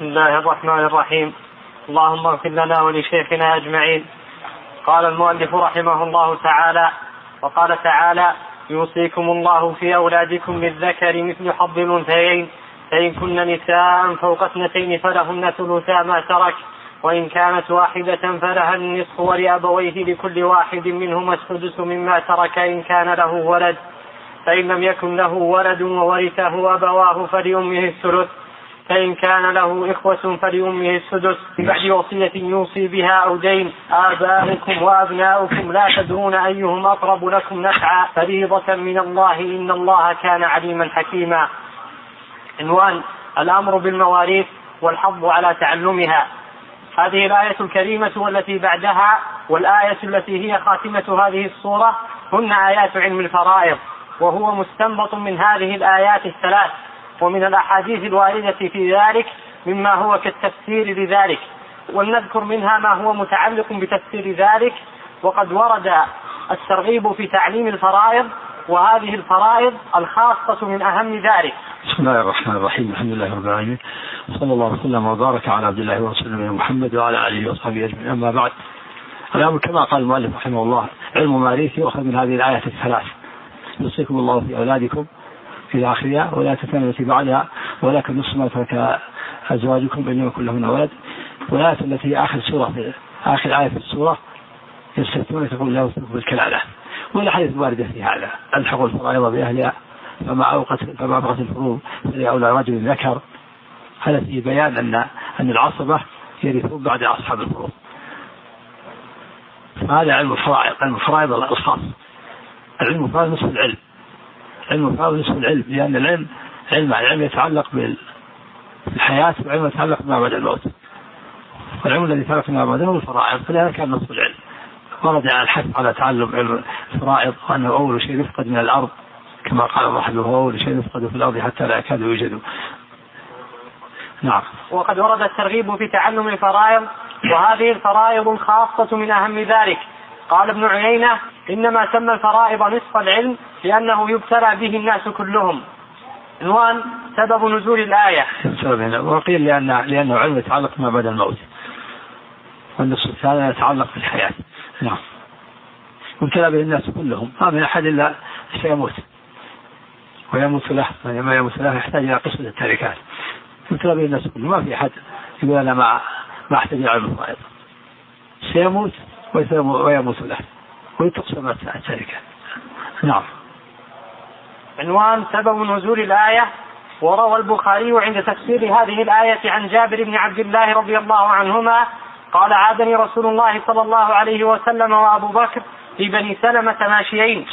بسم الله الرحمن الرحيم. اللهم اغفر لنا ولشيخنا أجمعين. قال المؤلف رحمه الله تعالى: وقال تعالى: يوصيكم الله في أولادكم للذكر مثل حظ الأنثيين، فإن كن نساء فوق 2 فلهن ثلثا ما ترك، وإن كانت واحدة فلها النصف، ولأبويه لكل واحد منهما السدس مما ترك إن كان له ولد، فإن لم يكن له ولد وورثه أبواه فلأمه الثلث، فإن كان له إخوة فلأمه السدس بعد وصية يوصي بها أو دين. آباؤكم وأبناؤكم لا تدرون أيهم أقرب لكم نفعا، فريضة من الله، إن الله كان عليما حكيما. عنوان: الأمر بالمواريث والحظ على تعلمها. هذه الآية الكريمة والتي بعدها والآية التي هي خاتمة هذه الصورة هن آيات علم الفرائض، وهو مستنبط من هذه الآيات الثلاث ومن الأحاديث الواردة في ذلك مما هو كالتفسير لذلك، ولنذكر منها ما هو متعلق بتفسير ذلك. وقد ورد الترغيب في تعليم الفرائض، وهذه الفرائض الخاصة من أهم ذلك. بسم الله الرحمن الرحيم. الحمد لله رب العالمين، وصلى الله وسلم وبارك على عبد الله ورسوله محمد وعلى آله وصحبه أجمعين. أما بعد، الأمر كما قال المؤلف رحمه الله: علم مواريث يؤخذ من هذه الآية الثلاث: يوصيكم الله في أولادكم في آخرها، ولا تتم التي بعدها، ولكن نصف ما ترك أزواجكم إن يكن لهن ولد. والآية التي آخر آية في السورة: يستفتون تقول له ثلث بالكلالة. والحديث واردة في هذا: ألحقوا الفرائض بأهلها فما أبغت الفروض فلأولى رجل ذكر. هذا فيه بيان أن العصبة يرثون بعد أصحاب الفروض. فهذا علم الفرائض، علم الفرائض الخاص. العلم الفرائض نصف العلم، علم الفرائض نصف العلم، لأن العلم يتعلق بالحياة، والعلم يتعلق بما بعد الموت. والعلم الذي يتعلق بما بعد الموت الفرائض، فلهذا كان نصف العلم. ورد الحث على تعلم علم الفرائض، وأنه أول شيء يفقد من الأرض، كما قال الله: هو أول شيء يفقد في الأرض حتى لا يكاد يوجد. نعم. وقد ورد الترغيب في تعلم الفرائض، وهذه الفرائض خاصة من أهم ذلك. قال ابن عيينة: إنما سمى الفرائض نصف العلم لأنه يبتلى به الناس كلهم. عنوان: سبب نزول الآية. وقيل لأنه علم يتعلق ما بعد الموت، والنصف الثاني يتعلق بالحياة. نعم. يبتلى به الناس كلهم، ما من أحد إلا سيموت ويموت له، ما يموت له يحتاج إلى قسمة التركات. يبتلى به الناس كلهم، ما في أحد يقول أنا ما أحتاج إلى علم الفرائض. سيموت ويموت له ويتقسم التركات. نعم. عنوان: سبب نزول الآية. وروى البخاري عند تفسير هذه الآية عن جابر بن عبد الله رضي الله عنهما قال: عادني رسول الله صلى الله عليه وسلم وأبو بكر في بني سلمة ماشيين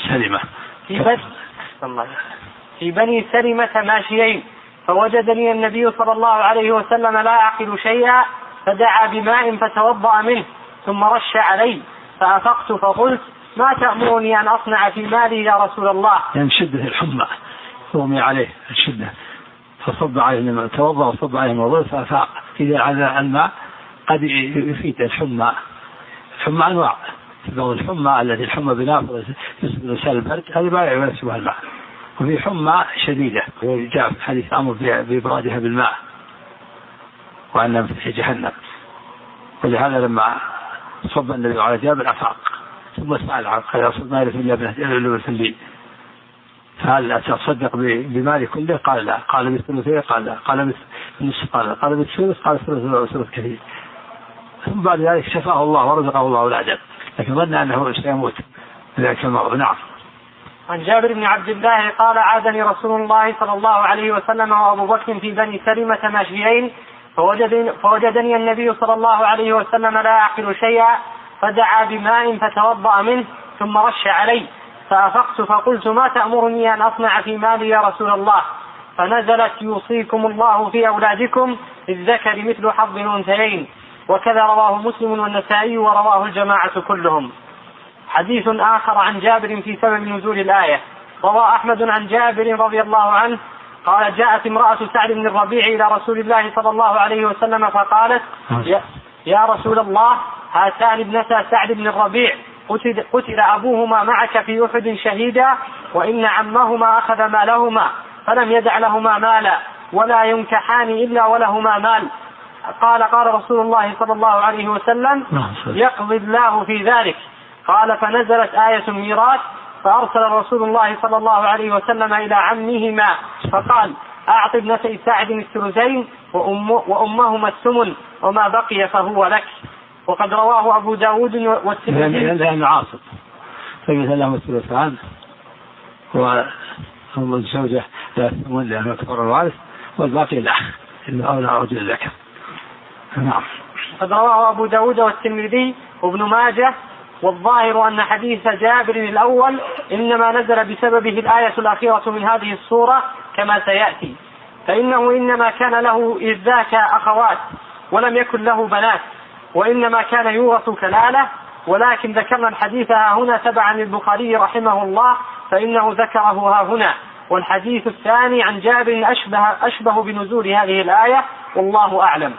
في بني سلمة ماشيين، فوجدني النبي صلى الله عليه وسلم لا أعقل شيئا، فدعا بماء فتوضأ منه ثم رش علي، فأفقت فقلت: ما تأمرني أن أصنع في مالي يا رسول الله؟ يعني شدة الحمى رمي عليه الشدة، فصب عليه توضأ وصب عليه الوضوء فأفاق. إذا على الماء قد يفيد الحمى أنواع. بعض الحمى التي الحمى بنافذ يسبب لسان البرد، هذه ما يشبه الماء. وفي حمى شديدة جاء في حديث أمر بإبرادها بالماء وأنها في جهنم. ولهذا لما صب النبي على جابر أفاق، ثم سأل عن قال: أصل ما يرث إلا ابنة لي، فهل أتصدق بمالي كله؟ قال لا. قال: بالثلثين؟ قال لا. قال: بالنصف؟ قال لا. قال: بالثلث؟ قال: الثلث كثير. ثم بعد ذلك شفاه الله ورزقه الله أولادا، لكن ظن أنه سيموت ذلك المرض. نعم. عن جابر بن عبد الله قال: عادني رسول الله صلى الله عليه وسلم وأبو بكر في بني سلمة ماشيين، فوجدني النبي صلى الله عليه وسلم لا أعقل شيئا، فدعا بماء فتوضأ منه ثم رش علي، فأفقت فقلت: ما تأمرني أن أصنع في مالي يا رسول الله؟ فنزلت: يوصيكم الله في أولادكم للذكر مثل حظ الأنثيين. وكذا رواه مسلم والنسائي ورواه الجماعة كلهم. حديث آخر عن جابر في سبب نزول الآية. روى أحمد عن جابر رضي الله عنه قال: جاءت امرأة سعد بن الربيع إلى رسول الله صلى الله عليه وسلم فقالت: يا رسول الله، هاتان ابنتا سعد بن الربيع قتل أبوهما معك في أحد شهيدا، وإن عمهما أخذ مالهما فلم يدع لهما مالا، ولا ينكحان إلا ولهما مال، قال رسول الله صلى الله عليه وسلم يقضي الله في ذلك. قال فنزلت آية الميراث فأرسل رسول الله صلى الله عليه وسلم إلى عمهما فقال أعط ابنتي سعد الثلثين وأمهما الثمن وما بقي فهو لك. وقد رواه أبو داود والترمذي. لأن عاصب فمثل لهم الثلثان والزوجة لا الثمن لأنه كبر الوارث والباقي له إنه أولى رجل ذكر. نعم. قد رواه أبو داود والترمذي وابن ماجه. والظاهر أن حديث جابر الأول إنما نزل بسببه الآية الأخيرة من هذه السورة كما سيأتي، فإنه إنما كان له إذ ذاك أخوات ولم يكن له بنات، وإنما كان يورث كلالة، ولكن ذكرنا الحديث هنا تبعا للبخاري رحمه الله فإنه ذكره هنا. والحديث الثاني عن جابر أشبه بنزول هذه الآية والله أعلم.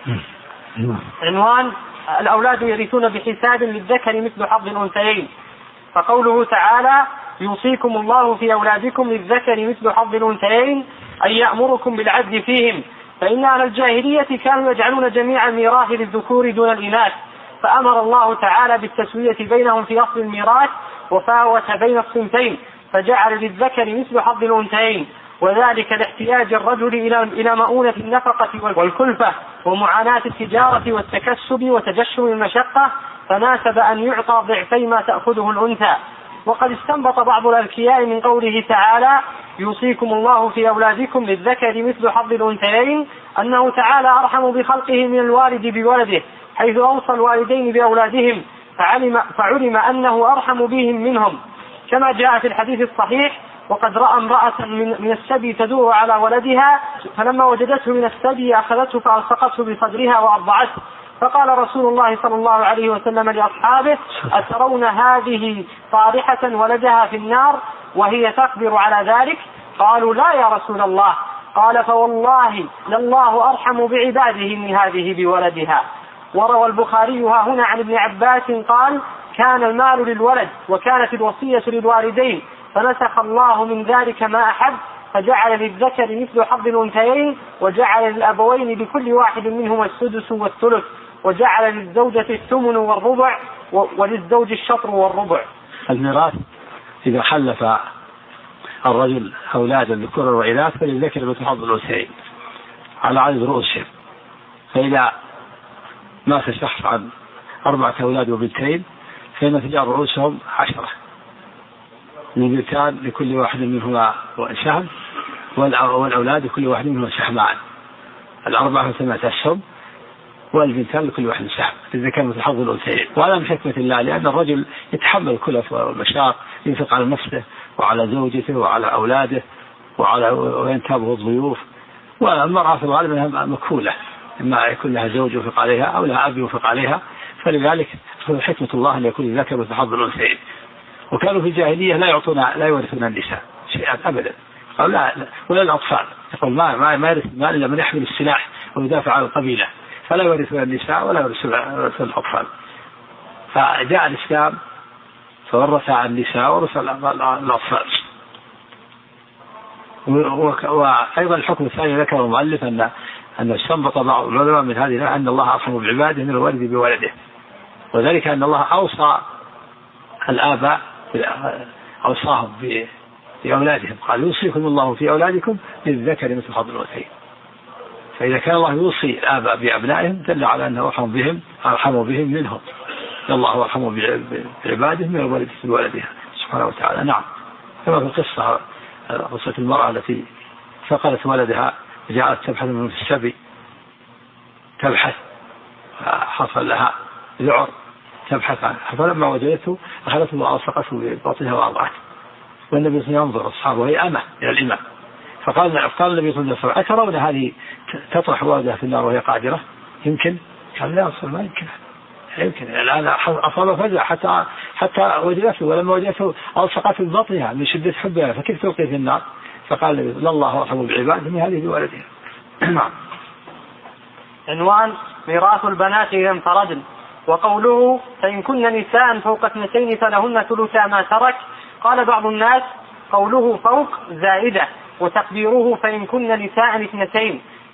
عنوان الأولاد يرثون بحساب للذكر مثل حظ الأنثيين. فقوله تعالى يوصيكم الله في أولادكم للذكر مثل حظ الأنثيين أي يأمركم بالعدل فيهم، فإن أهل الجاهلية كانوا يجعلون جميع الميراث للذكور دون الإناث، فأمر الله تعالى بالتسوية بينهم في أصل الميراث وفاوة بين الصنفين فجعل للذكر مثل حظ الأنثيين، وذلك لاحتياج الرجل إلى مؤونة النفقة والكلفة ومعاناة التجارة والتكسب وتجشم المشقة، فناسب أن يعطى ضعفي ما تأخذه الأنثى. وقد استنبط بعض الأذكياء من قوله تعالى يوصيكم الله في أولادكم للذكر مثل حظ الأنثيين أنه تعالى أرحم بخلقه من الوالد بولده، حيث أوصى الوالدين بأولادهم فعلم أنه أرحم بهم منهم، كما جاء في الحديث الصحيح وقد رأى امرأة من السبي تدور على ولدها فلما وجدته من السبي أخذته فألصقته بصدرها وأرضعته، فقال رسول الله صلى الله عليه وسلم لأصحابه أترون هذه طارحة ولدها في النار وهي تقدر على ذلك؟ قالوا لا يا رسول الله. قال فوالله لله أرحم بعباده من هذه بولدها. وروى البخاري هنا عن ابن عباس قال كان المال للولد وكانت الوصية للوالدين، فنسخ الله من ذلك ما أحب فجعل للذكر مثل حظ الأنثيين وجعل للأبوين لكل واحد منهما السدس والثلث وجعل للزوجة الثمن والربع وللزوج الشطر والربع. الميراث إذا خلف الرجل أولادا ذكورا وإناث فللذكر مثل حظ الأنثيين على عدد رؤوسهم، فإذا مات الشخص عن 4 أولاد وبنتين فإن تجار رؤوسهم 10، البنتان لكل واحد منهما سهم والأولاد لكل واحد منهما سهمان، 4 8 أسهم والبنتان لكل واحد سهم، إذا كان مثل حظ الأنثيين. وهذا من حكمة الله لأن الرجل يتحمل الكلف والمشاق، ينفق على نفسه وعلى زوجته وعلى أولاده وينتابه الضيوف، والمرأة في الغالب أنها مكفولة، إما يكون لها زوج ينفق عليها أو لها أب ينفق عليها، فلذلك حكمة الله أن يكون الذكر مثل حظ الأنثيين. وكانوا في الجاهلية لا يورثون النساء شيئا أبدا، لا ولا الأطفال، يقول ما يرث المال إلا من يحمل السلاح ويدافع عن القبيلة، فلا يورثون النساء ولا يورثون الأطفال. فجاء الإسلام فورث النساء ورث الأطفال. وأيضا الحكم الثاني ذكر المؤلف أن استنبط بعض العلماء من هذه أن الله أرحم بعباده من الوالد بولده، وذلك أن الله أوصى الآباء أوصاهم بأولادهم، قال يوصيكم الله في أولادكم للذكر مثل حظ الأنثيين. فإذا كان الله يوصي الآباء بأبنائهم دل على أنه أرحم بهم منهم، الله أرحم بعباده من الوالد بولدها سبحانه وتعالى. نعم، كما في القصة قصة المرأة التي فقدت ولدها وجاءت تبحث من السبي، تبحث حصل لها ذعر تبحث عنه، فلما وجدته أخذته وألصقته ببطنها وأرضعته، والنبي صلى الله عليه وسلم ينظر أصحابه وهي أمة إلى الإمام، فقال النبي صلى الله عليه وسلم أترون هذه تطرح ولدها في النار وهي قادرة؟ يمكن؟ قال لا أصلا ما يمكن الآن أصاب فزع حتى وجدته، ولما وجدته ألصقته ببطنها من شدة حبها، فكيف تلقي في النار؟ فقال الله أرحم بعباده من هذه بولدها. نعم. عنوان ميراث البنات إذا انفردن. وقوله فإن كن نساء فوق 2 فلهن ثلثا ما ترك. قال بعض الناس قوله فوق زائدة، وتقديره فإن كن نساء 2،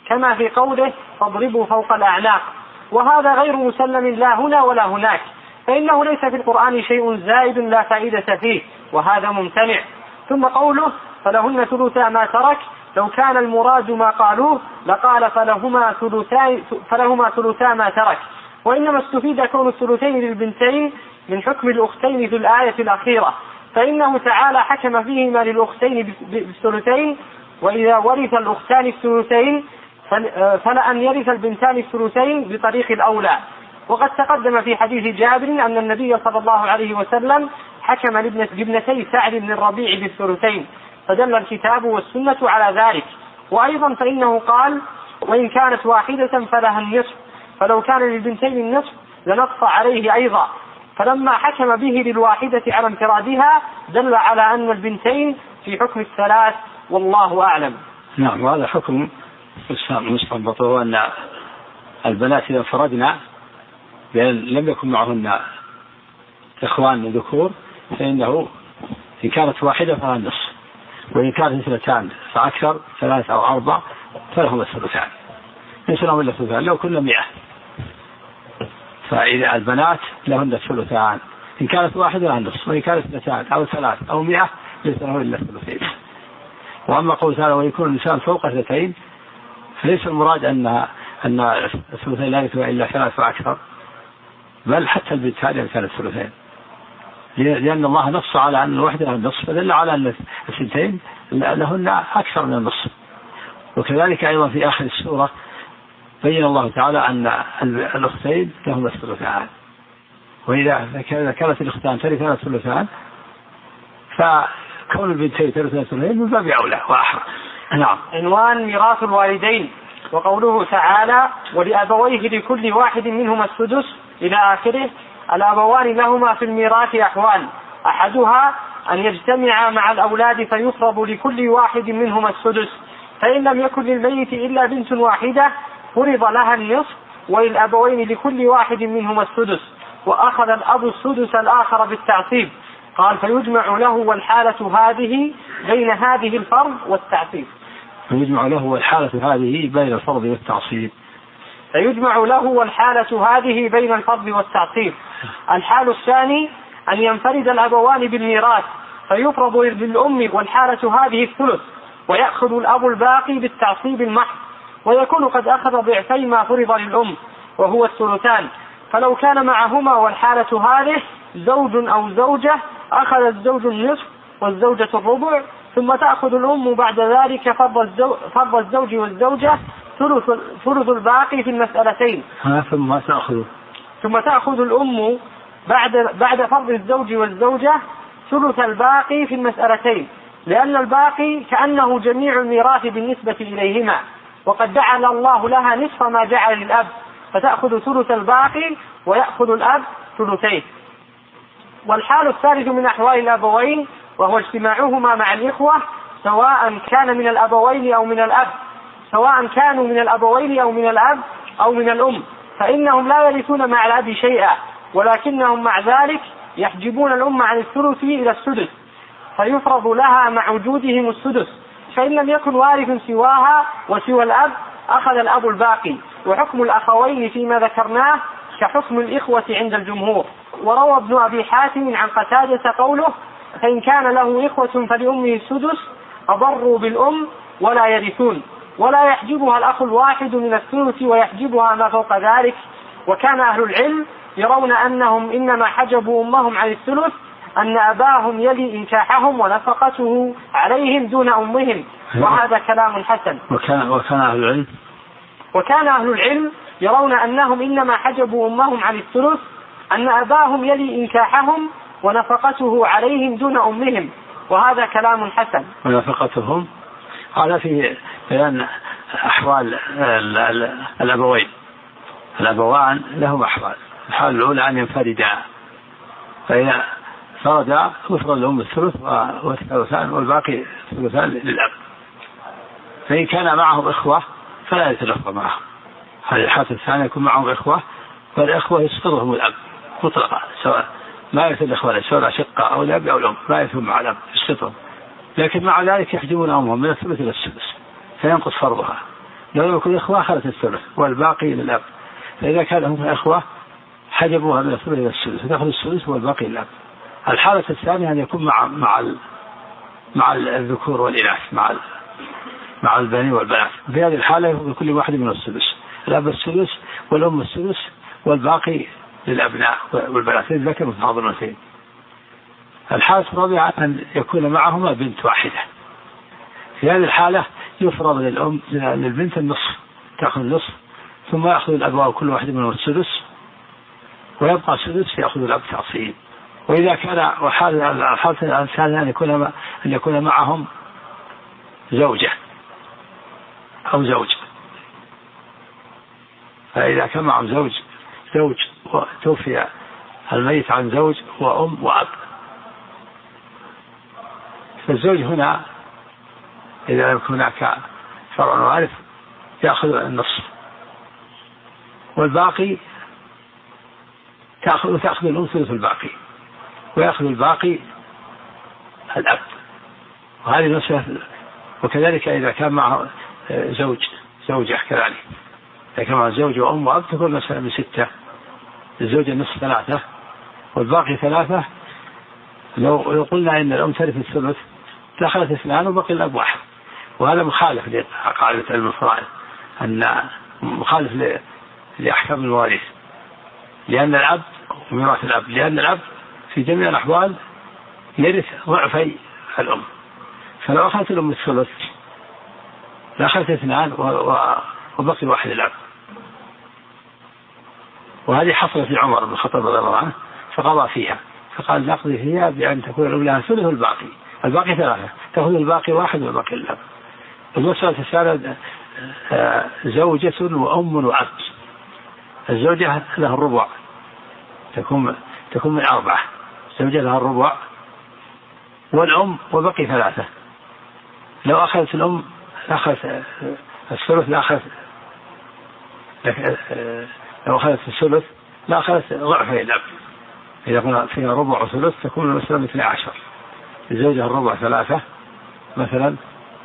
كما في قوله فاضربوا فوق الأعناق، وهذا غير مسلم لا هنا ولا هناك، فإنه ليس في القرآن شيء زائد لا فائدة فيه، وهذا ممتنع. ثم قوله فلهن ثلثا ما ترك، لو كان المراد ما قالوه لقال فلهما ثلثا ما ترك، وإنما استفيد كون الثلثين للبنتين من حكم الأختين في الآية الأخيرة، فإنه تعالى حكم فيهما للأختين بالثلثين، وإذا ورث الأختان الثلثين فلأن يرث البنتان الثلثين بطريق الأولى. وقد تقدم في حديث جابر أن النبي صلى الله عليه وسلم حكم لابنتي سعد بن الربيع بالثلثين، فدل الكتاب والسنة على ذلك. وأيضا فإنه قال وإن كانت واحدة فلها النصف، فلو كان للبنتين النصف لنص عليه أيضا، فلما حكم به للواحدة على انفرادها دل على أن البنتين في حكم الثلاث، والله أعلم. نعم، وهذا حكم مستنبط، هو أن البنات إذا انفردنا لم يكن معهن إخوان ذكور فإنه إن كانت واحدة فلها النصف، وإن كانت اثنتان فأكثر 3 أو 4 فلهم الثلثان، ليس لهم إلا الثلثان لو كنا 100. فإذا البنات لهن الثلثان، إن كانت واحدة لها النصف، وإن كانت 2 أو 3 أو 100 ليس لهم إلا الثلثين. وأما قول تعالى ويكون النساء فوق 2 فليس المراد أن الثلثين لا يكون إلا 3 فأكثر، بل حتى البنتان إذا كانت الثلثين، لأن الله نص على أن الواحدة لها النصف، فدل على أن الثنتين لهن أكثر من النصف. وكذلك أيضا في آخر السورة بين الله تعالى أن الأختين لهما الثلثان، وإذا كانت الأختان ترثان الثلثان فكون البنتين ترثان الثلثين من باب أولى وأحرى. نعم. عنوان ميراث الوالدين، وقوله تعالى ولأبويه لكل واحد منهما السدس إلى آخره. الأبوان لهما في الميراث أحوال، أحدها أن يجتمعا مع الأولاد فيفرض لكل واحد منهما السدس، فإن لم يكن للميت إلا بنت واحدة فرض لها النصف، وللأبوين لكل واحد منهما السدس، وأخذ الأب السدس الآخر بالتعصيب. قال فيجمع له والحالة هذه بين هذه الفرض والتعصيب. فيجمع له والحالة هذه بين الفرض والتعصيب. فيجمع له والحالة هذه بين الفرض والتعصيب. الحال الثاني أن ينفرد الأبوان بالميراث فيفرض للأم والحالة هذه الثلث، ويأخذ الأب الباقي بالتعصيب المحض، ويكون قد أخذ ضعفي ما فرض للأم وهو الثلثان. فلو كان معهما والحالة هذه زوج أو زوجة أخذ الزوج النصف والزوجة الربع، ثم تأخذ الأم بعد ذلك فرض الزوج والزوجة ثلث الباقي في المسألتين. ثم تأخذ الأم بعد فرض الزوج والزوجة ثلث الباقي في المسألتين، لأن الباقي كأنه جميع الميراث بالنسبة إليهما، وقد جعل الله لها نصف ما جعل للأب، فتأخذ ثلث الباقي ويأخذ الأب ثلثيه. والحال الثالث من أحوال الأبوين وهو اجتماعهما مع الإخوة، سواء كانوا من الأبوين أو من الأب أو من الأم، فإنهم لا يرثون مع الأب شيئا، ولكنهم مع ذلك يحجبون الأم عن الثلث إلى السدس، فيفرض لها مع وجودهم السدس، فإن لم يكن وارث سواها وسوى الأب أخذ الأب الباقي. وحكم الأخوين فيما ذكرناه كحكم الإخوة عند الجمهور. وروى ابن أبي حاتم عن قتادة قوله فإن كان له إخوة فلأمه السدس أضروا بالأم ولا يرثون، ولا يحجبها الأخ الواحد من الثلث ويحجبها ما فوق ذلك. وكان أهل العلم يرون أنهم إنما حجبوا أمهم عن الثلث أن أباهم يلي إنكاحهم ونفقته عليهم دون أمهم، وهذا كلام حسن. وكان أهل العلم يرون أنهم إنما حجبوا أمهم عن الثلث أن أباهم يلي إنكاحهم ونفقته عليهم دون أمهم، وهذا كلام حسن. ونفقتهم هذا في بيان أحوال الأبوين. الأبوان لهم أحوال، الحال الأولى أن ينفردا، فإذا فردا يفرض لهم الثلث والثلثان والباقي الثلثان للأب. فإن كان معهم إخوة فلا يتلقى معهم، هذه الحالة الثانية يكون معهم إخوة، فالإخوة يسقطهم الأب مطلقا، سواء ما يثل الإخوة سواء شقة أو الأب أو الأم، ما يثل مع الأب يسقطهم، لكن مع ذلك يحجبون أمهم من الثلث إلى السدس فينقص فرضها. لو لم يكن إخوة أخذت الثلث والباقي للأب. فإذا كان هم إخوة حجبوها من الثلث إلى السدس فتأخذ السدس والباقي للأب. الحالة الثانية أن يكون مع الذكور والإناث مع البنين والبنات. في هذه الحالة يكون كل واحد من السدس، الأب السدس والأم السدس والباقي للأبناء والبنات الذكر مثل حظ الأنثيين. الحالة الرابعة أن يكون معهما بنت واحدة. في هذه الحالة يفرض للبنت النصف، تأخذ النصف، ثم يأخذ الأبواب كل واحد منهم السدس، ويبقى السدس يأخذ الأب تعصيب. وإذا كان الحالة الثانية أن يكون معهم زوجة أو زوج. فإذا كان معهم زوج وتوفي الميت عن زوج وأم وأب، فالزوج هنا إذا لم يكن هناك فرع وارث يأخذ النصف، والباقي تأخذ الأم ثلث الباقي، ويأخذ الباقي الأب. وهذه مسألة. وكذلك إذا كان معه زوجة كذلك، إذا كان معه زوج وأم وأب تكون مسألة من 6، الزوجة النصف 3 والباقي 3. لو قلنا إن الأم ترث الثلث دخلت 2 وبقي الأب 1، وهذا مخالف لقاعدة علم الفرائض، أن مخالف لأحكام الوارث، لأن الأب وميراث الأب، لأن الأب في جميع الأحوال يرث ضعفي الأم. فلو أخذت الأم الثلث لأخذت 2 وبقي 1 الأب. وهذه حصلت لعمر بن الخطاب رضي الله عنه فقضى فيها، فقال نقضي فيها بأن تكون الأم لها ثلث الباقي 3، تأخذ الباقي 1 والباقي الأب. المسألة الثالثة زوجة وأم وأب. الزوجة لها الربع، تكون من 4، الزوجة لها الربع والأم وبقي 3. لو أخذت الأم أخذت الثلث لو أخذت الثلث لا أخذت ضعفي الأب. إذا قلنا فيها ربع وثلث تكون المسألة 12. الزوجة الربع 3 مثلا،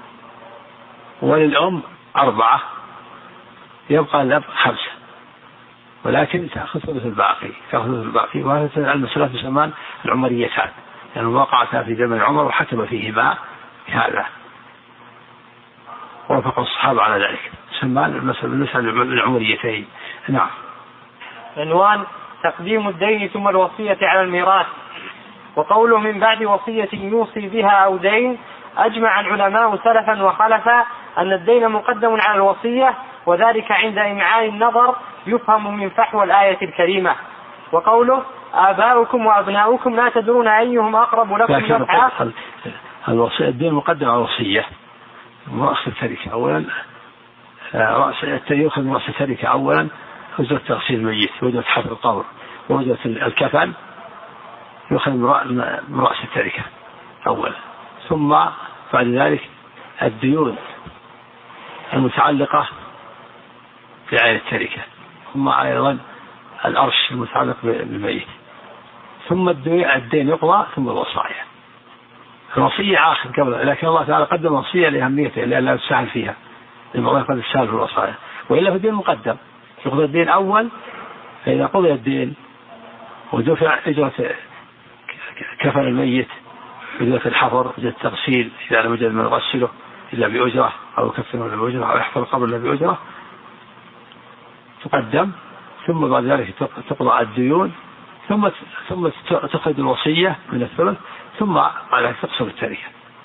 وللأم 4، يبقى الأب 5، ولكن تأخذ ثلث الباقي. وهذه المسألة تسمى العمريتان، يعني وقعتا في زمن عمر وحكم فيهما هذا، ووافق الصحابة على ذلك، تسمى المسألة العمريتين. نعم. عنوان: تقديم الدين ثم الوصية على الميراث. وقوله من بعد وصية يوصي بها أو دين، أجمع العلماء سلفا وخلفا أن الدين مقدم على الوصية، وذلك عند إمعان النظر يفهم من فحوى الآية الكريمة. وقوله آباؤكم وأبناؤكم لا تدرون أيهم أقرب لكم نفعا. الدين مقدم على الوصية، رأس التركة أولا، يؤخذ من رأس التركة أولا وجوة تغسيل الميت، وجوة حفر القبر، وجوة الكفن، يؤخذ من رأس التركة أولا، ثم بعد ذلك الديون المتعلقة بعين التركة، ثم أيضا الأرش المتعلق بالميت، ثم الدين يقضى، ثم الوصايا. الوصية آخر قبل، لكن الله تعالى قدم الوصية لأهميته لأنها تسهل فيها، لما قد تسهل في الوصايا، وإلا في الدين مقدم، يقضى الدين أول. فإذا قضي الدين ودفع أجرة كفن الميت، أجرة الحفر، أجرة التغسيل إذا لم يوجد من يغسله إلا بأجرة، أو كفنه إلا بأجرة، أو يحفر القبر إلا بأجرة، تقدم. ثم بعد ذلك تقضى الديون، ثم تخرج الوصية من الثلث، ثم بعد ذلك تقسم التركة.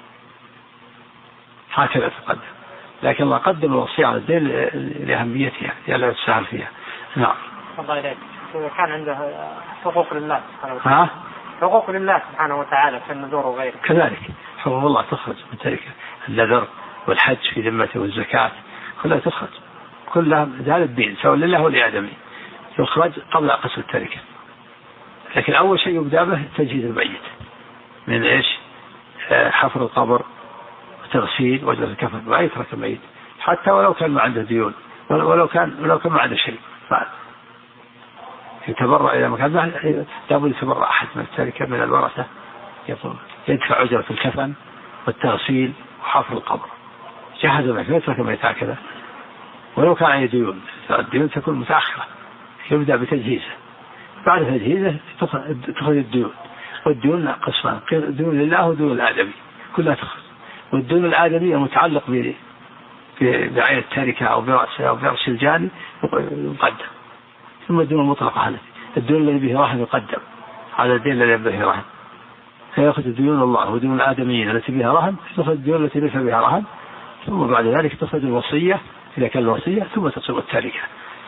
هكذا تقدم، لكن الله قدم الوصية على الدين لأهميتها لأنها تسهل فيها. نعم. الله إليك. كان عنده حقوق لله سبحانه وتعالى. حقوق لله سبحانه وتعالى في النذور وغيره. كذلك حقوق الله تخرج من التركة، النذر والحج في ذمته والزكاة كلها تخرج، كلها هذا الدين سواء لله ولآدمي يخرج قبل قسم التركة. لكن أول شيء يبدأ به تجهيز الميت من إيش؟ حفر القبر وتغسيل وجلس الكفن، ولا يترك الميت حتى ولو كان ما عنده ديون، ولو كان ما عنده شيء، يتبرع إلى مكان لابد يتبرع أحد من التركة من الورثة، يدفع أجرة الكفن والتغسيل وحفر القبر، جهز الميت، لا يترك الميت هكذا. ولو كان عليه ديون، الديون تكون متأخرة، يبدأ بتجهيزه، بعد تجهيزه تخرج الديون. والديون قسمان، ديون لله وديون الآدمي كلها تخرج. والديون الآدمية متعلق بعين التركة أو برأسها أو برأس الجاني يقدم. ثم الديون المطلقة، الديون الذي به رهن يقدم على الدين الذي به رهن، فيأخذ ديون الله وديون الآدميين التي بها رهن، تأخذ الديون التي ليس بها رهن، ثم بعد ذلك تأخذ الوصية إذا كان الوصية، ثم تصيب التركة.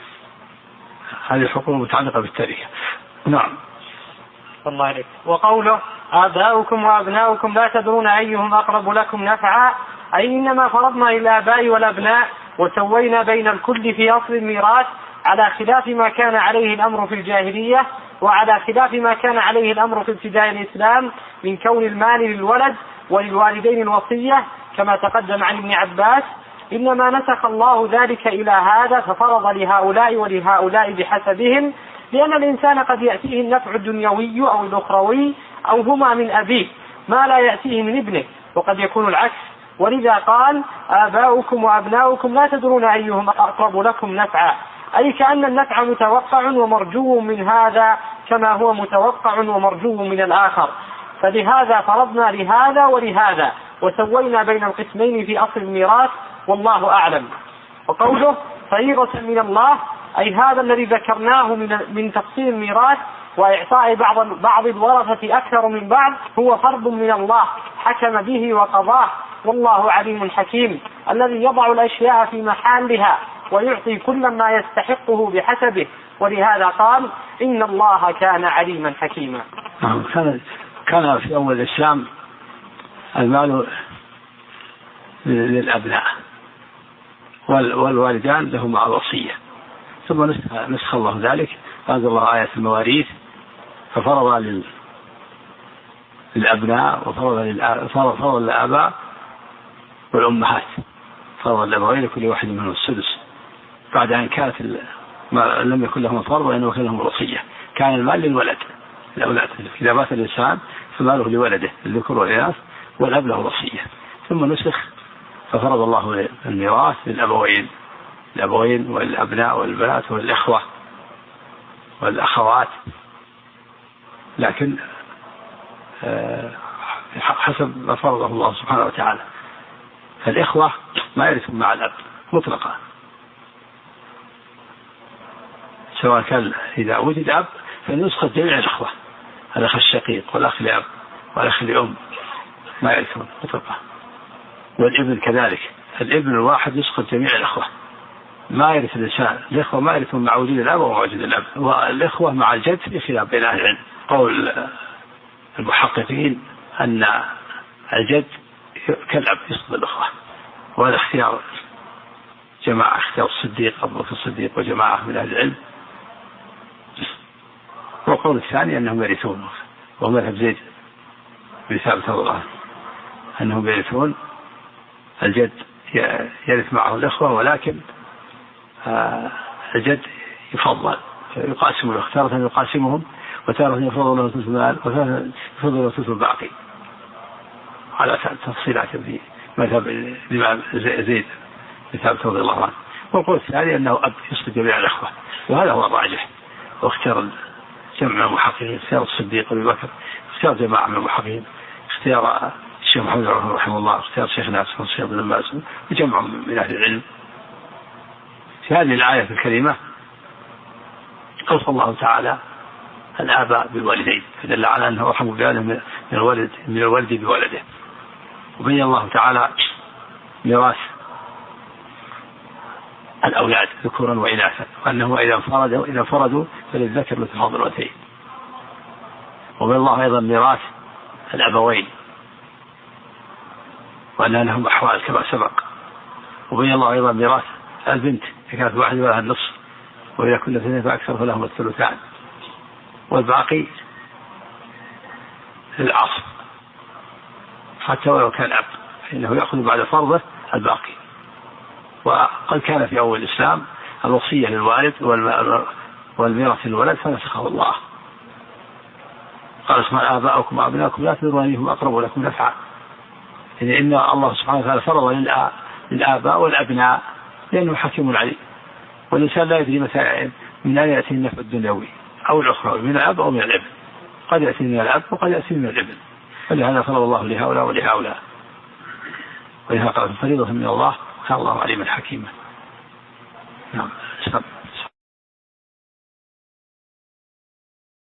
هذه الحقوق متعلقة بالتركة. نعم. الله عليك. وقوله آباؤكم وأبناؤكم لا تدرون أيهم أقرب لكم نفعا، أي إنما فرضنا للآباء والأبناء وسوينا بين الكل في أصل الميراث، على خلاف ما كان عليه الأمر في الجاهلية، وعلى خلاف ما كان عليه الأمر في ابتداء الإسلام من كون المال للولد وللوالدين الوصية كما تقدم عن ابن عباس. إنما نسخ الله ذلك إلى هذا ففرض لهؤلاء ولهؤلاء بحسبهم، لأن الإنسان قد يأتيه النفع الدنيوي أو الأخروي أو هما من أبيه ما لا يأتيه من ابنه، وقد يكون العكس. ولذا قال آباؤكم وأبناؤكم لا تدرون أيهم أقرب لكم نفعا، أي كأن النفع متوقع ومرجو من هذا كما هو متوقع ومرجو من الآخر، فلهذا فرضنا لهذا ولهذا وسوينا بين القسمين في أصل الميراث، والله أعلم. وقوله فريضة من الله، أي هذا الذي ذكرناه من تفصيل الميراث وإعطاء بعض الورثة أكثر من بعض هو فرض من الله حكم به وقضاه، والله عليم حكيم الذي يضع الأشياء في محلها ويعطي كل ما يستحقه بحسبه، ولهذا قال إن الله كان عليما حكيما. كان في أول الإسلام المال للأبناء والوالدان لهما الوصية، ثم نسخ الله ذلك، فأنزل الله آية المواريث ففرض للأبناء وفرض للآباء والأمهات، فرض الأبوين لكل واحد منهم السدس، بعد أن كانت لم يكن لهم فرض وإنما كان لهم الوصية. كان المال للولد الأولاد، إذا مات الإنسان فماله لولده الذكر والإناث، والأب له الوصية. ثم نسخ ففرض الله الميراث للأبوين والأبناء والبنات والإخوة والأخوات، لكن حسب ما فرضه الله سبحانه وتعالى. فالإخوة ما يرثون مع الأب مطلقا، سواء كان إذا وجد أب فنسخة جميع الإخوة، الأخ الشقيق والأخ لأب والأخ لأم ما يرثون مطلقا. والابن كذلك، الابن الواحد يسقط جميع الأخوة، ما يرث الإنسان. الإخوة ما يرثون مع وجود الأب ومع وجود الأب، والإخوة مع الجد في خلاف بين أهل العلم. قول المحققين أن الجد كالأب يسقط الأخوة، وهذا اختيار جماعة، اختيار الصديق أبو بكر الصديق وجماعة من أهل العلم. والقول الثاني أنهم يرثون، وهو مذهب زيد بن ثابت رضي الله عنه، أنهم يرثون، الجد يرث معه الإخوة، ولكن الجد يفضل يقاسم الأخوة، تارة يقاسمهم وتارة يفضل له ثلث المال وتارة يفضل له ثلث الباقي، على تفصيلات في مذهب الإمام زيد بن ثابت رضي الله عنه. والقول الثاني أنه أب يسقط جميع الإخوة، وهذا هو الراجح. واختار جمع المحققين، اختيار الصديق أبي بكر، اختيار جماعة من المحققين، اختيار الشيخ محمد رحمه الله، اختيار شيخ ناصر الشيخ بن باز وجمع من أهل العلم. في هذه الآية الكريمة أوصى الله تعالى الآباء بالوالدين، فدل على أنه أرحم بأهله من الولد بولده. وبين الله تعالى ميراث الأولاد ذكورا وإناثا، وأنه إذا فرضوا فللذكر مثل حظ الأنثيين. وبين الله أيضا ميراث الأبوين وأن لهم أحوال كما سبق. وبين الله أيضا ميراث البنت إذا كانت واحدة ولها النصف، وإذا كنا اثنين فأكثر فلهم الثلثان، والباقي للعصر حتى ولو كان أب فإنه يأخذ بعد فرضه الباقي. وقد كان في أول الإسلام الوصية للوالد والميراث للولد فنسخه الله، قال اسمع آباؤكم وأبناؤكم لا تدرون أيهم أقرب لكم نفعا. إن الله سبحانه وتعالى فرض للآباء والأبناء لأنه حكيم عليم. والإنسان لا يدري متى من أين يأتي النفع الدنيوي أو الأخروي، من الأب أو من الابن، قد يأتي من الأب وقد يأتي من الابن، فلهذا فرض الله لهؤلاء ولهؤلاء، ولهذا قال فريضة من الله وكان الله عليما حكيما. نعم.